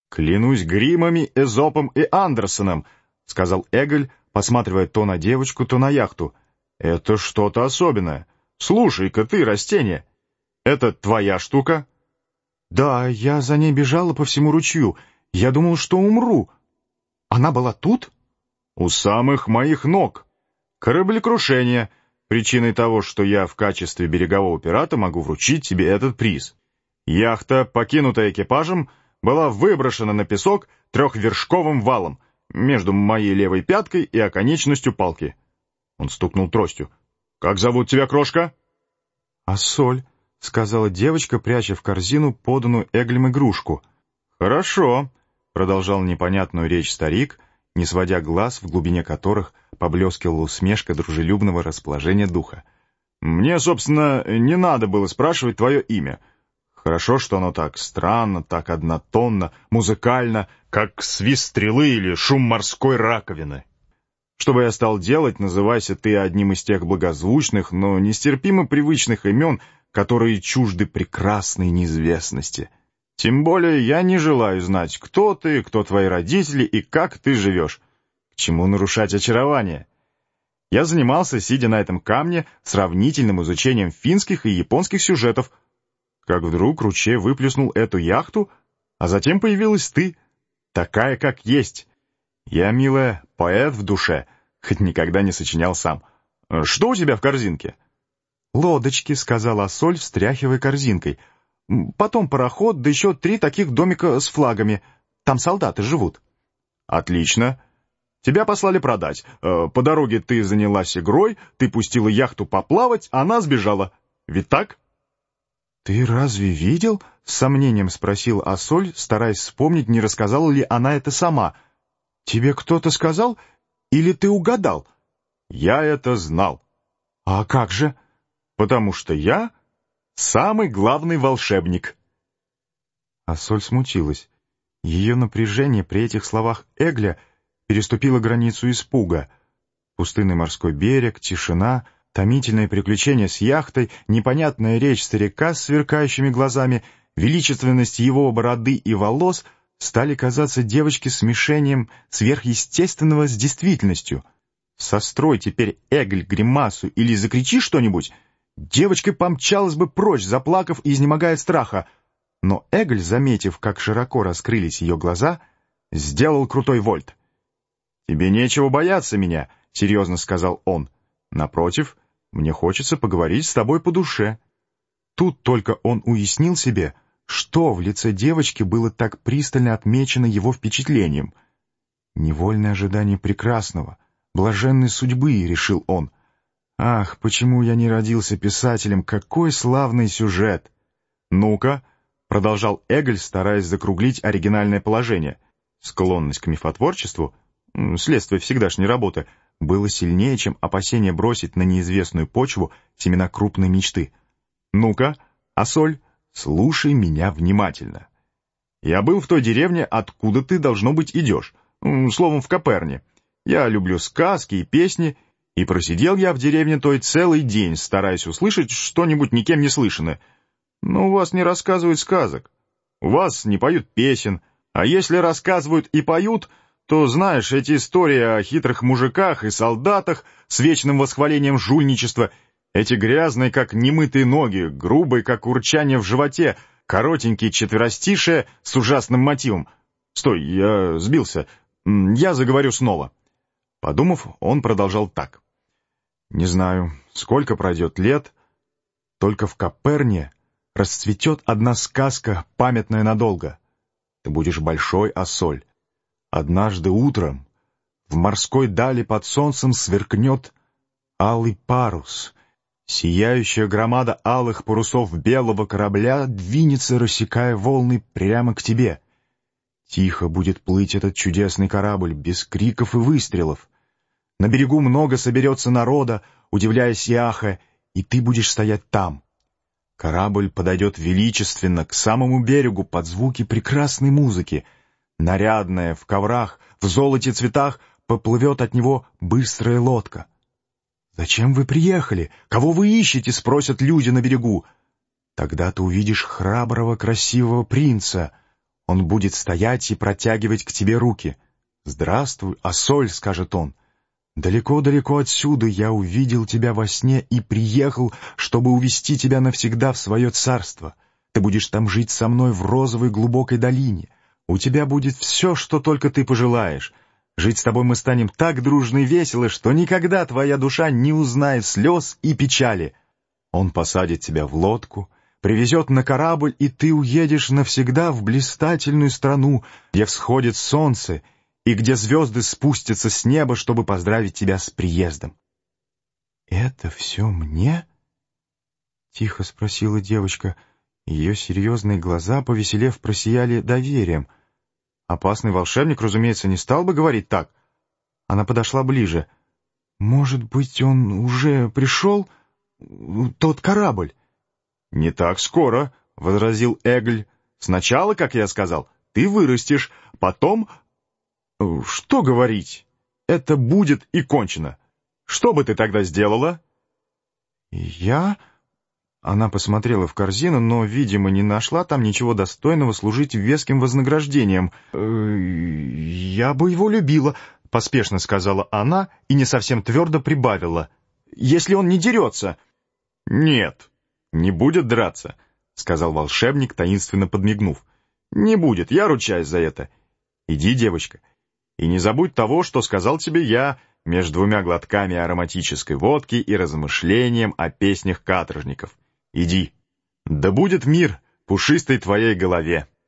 «Клянусь Гриммами, Эзопом и Андерсоном», — сказал Эгель, посматривая то на девочку, то на яхту. «Это что-то особенное. Слушай-ка ты, растение, это твоя штука?» «Да, я за ней бежала по всему ручью. Я думал, что умру. Она была тут?» «У самых моих ног. Кораблекрушение. Причиной того, что я в качестве берегового пирата могу вручить тебе этот приз. Яхта, покинутая экипажем, была выброшена на песок трехвершковым валом между моей левой пяткой и оконечностью палки». Он стукнул тростью. «Как зовут тебя, крошка?» «Ассоль», — сказала девочка, пряча в корзину поданную Эгелем игрушку. «Хорошо», — продолжал непонятную речь старик, не сводя глаз, в глубине которых поблескивала усмешка дружелюбного расположения духа. «Мне, собственно, не надо было спрашивать твое имя. Хорошо, что оно так странно, так однотонно, музыкально, как свист стрелы или шум морской раковины. Что бы я стал делать, называйся ты одним из тех благозвучных, но нестерпимо привычных имен, которые чужды прекрасной неизвестности. Тем более я не желаю знать, кто ты, кто твои родители и как ты живешь. К чему нарушать очарование? Я занимался, сидя на этом камне, сравнительным изучением финских и японских сюжетов, как вдруг ручей выплеснул эту яхту, а затем появилась ты, такая, как есть. Я, милая, поэт в душе, хоть никогда не сочинял сам. Что у тебя в корзинке?» «Лодочки», — сказала Ассоль, встряхивая корзинкой. «Потом пароход, да еще 3 таких домика с флагами. Там солдаты живут». «Отлично. Тебя послали продать. По дороге ты занялась игрой, ты пустила яхту поплавать, а она сбежала. Ведь так?» «Ты разве видел?» — с сомнением спросил Ассоль, стараясь вспомнить, не рассказала ли она это сама. «Тебе кто-то сказал? Или ты угадал?» «Я это знал». «А как же?» «Потому что я самый главный волшебник». Ассоль смутилась. Ее напряжение при этих словах Эгля переступило границу испуга. Пустынный морской берег, тишина, томительное приключение с яхтой, непонятная речь старика с сверкающими глазами, величественность его бороды и волос стали казаться девочке смешением сверхъестественного с действительностью. Сострой теперь, Эгель, гримасу или закричи что-нибудь, девочка помчалась бы прочь, заплакав и изнемогая от страха. Но Эгель, заметив, как широко раскрылись ее глаза, сделал крутой вольт. «Тебе нечего бояться меня», — серьезно сказал он. «Напротив, мне хочется поговорить с тобой по душе». Тут только он уяснил себе, что в лице девочки было так пристально отмечено его впечатлением. «Невольное ожидание прекрасного, блаженной судьбы», — решил он. «Ах, почему я не родился писателем, какой славный сюжет!» «Ну-ка», — продолжал Эгель, стараясь закруглить оригинальное положение. Склонность к мифотворчеству, следствие всегдашней работы, было сильнее, чем опасение бросить на неизвестную почву семена крупной мечты. «Ну-ка, Ассоль, слушай меня внимательно. Я был в той деревне, откуда ты, должно быть, идешь, словом, в Коперне. Я люблю сказки и песни, и просидел я в деревне той целый день, стараясь услышать что-нибудь никем не слышанное. Но у вас не рассказывают сказок, у вас не поют песен, а если рассказывают и поют, то, знаешь, эти истории о хитрых мужиках и солдатах с вечным восхвалением жульничества, эти грязные, как немытые ноги, грубые, как урчание в животе, коротенькие четверостишие с ужасным мотивом. Стой, я сбился, я заговорю снова». Подумав, он продолжал так. «Не знаю, сколько пройдет лет, только в Коперне расцветет одна сказка, памятная надолго. Ты будешь большой, Ассоль. Однажды утром в морской дали под солнцем сверкнет алый парус. Сияющая громада алых парусов белого корабля двинется, рассекая волны прямо к тебе. Тихо будет плыть этот чудесный корабль, без криков и выстрелов. На берегу много соберется народа, удивляясь и ахая, и ты будешь стоять там. Корабль подойдет величественно к самому берегу под звуки прекрасной музыки. Нарядная, в коврах, в золоте цветах, поплывет от него быстрая лодка. «Зачем вы приехали? Кого вы ищете?» — спросят люди на берегу. Тогда ты увидишь храброго, красивого принца. Он будет стоять и протягивать к тебе руки. «Здравствуй, Ассоль», — скажет он. «Далеко-далеко отсюда я увидел тебя во сне и приехал, чтобы увести тебя навсегда в свое царство. Ты будешь там жить со мной в розовой глубокой долине. У тебя будет все, что только ты пожелаешь. Жить с тобой мы станем так дружно и весело, что никогда твоя душа не узнает слез и печали. Он посадит тебя в лодку, привезет на корабль, и ты уедешь навсегда в блистательную страну, где всходит солнце, и где звезды спустятся с неба, чтобы поздравить тебя с приездом». «Это все мне?» — тихо спросила девочка. Ее серьезные глаза, повеселев, просияли доверием. Опасный волшебник, разумеется, не стал бы говорить так. Она подошла ближе. «Может быть, он уже пришел? Тот корабль?» «Не так скоро», — возразил Эгль. «Сначала, как я сказал, ты вырастешь, потом...» «Что говорить? Это будет и кончено. Что бы ты тогда сделала?» «Я...» Она посмотрела в корзину, но, видимо, не нашла там ничего достойного служить веским вознаграждением. «Я бы его любила», — поспешно сказала она и не совсем твердо прибавила. «Если он не дерется». «Нет, не будет драться», — сказал волшебник, таинственно подмигнув. «Не будет, я ручаюсь за это. Иди, девочка, и не забудь того, что сказал тебе я между двумя глотками ароматической водки и размышлением о песнях каторжников. Иди, да будет мир пушистой твоей голове».